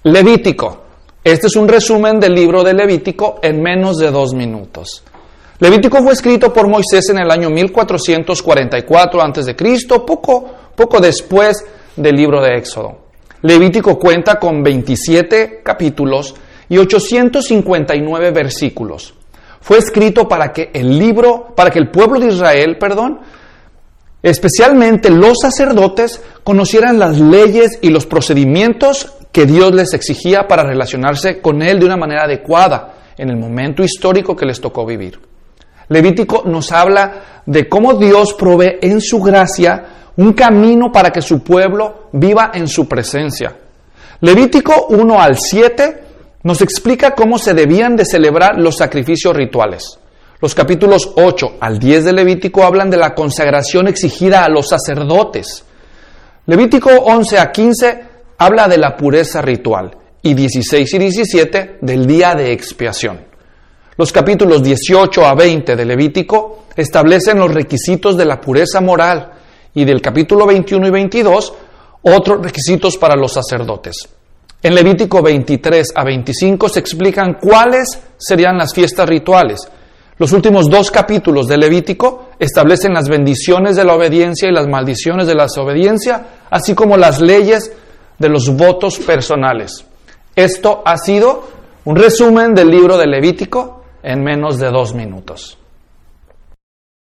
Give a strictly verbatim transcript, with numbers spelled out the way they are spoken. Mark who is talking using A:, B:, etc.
A: Levítico. Este es un resumen del libro de Levítico en menos de dos minutos. Levítico fue escrito por Moisés en el año mil cuatrocientos cuarenta y cuatro antes de Cristo, poco, poco después del libro de Éxodo. Levítico cuenta con veintisiete capítulos y ochocientos cincuenta y nueve versículos. Fue escrito para que el libro, para que el pueblo de Israel, perdón, especialmente los sacerdotes, conocieran las leyes y los procedimientos que Dios les exigía para relacionarse con Él de una manera adecuada en el momento histórico que les tocó vivir. Levítico nos habla de cómo Dios provee en su gracia un camino para que su pueblo viva en su presencia. Levítico uno al siete nos explica cómo se debían de celebrar los sacrificios rituales. Los capítulos ocho al diez de Levítico hablan de la consagración exigida a los sacerdotes. Levítico once a quince habla de la pureza ritual y dieciséis y diecisiete del día de expiación. Los capítulos dieciocho a veinte de Levítico establecen los requisitos de la pureza moral y del capítulo veintiuno y veintidós otros requisitos para los sacerdotes. En Levítico veintitrés a veinticinco se explican cuáles serían las fiestas rituales. Los últimos dos capítulos de Levítico establecen las bendiciones de la obediencia y las maldiciones de la desobediencia, así como las leyes de los votos personales. Esto ha sido un resumen del libro de Levítico en menos de dos minutos.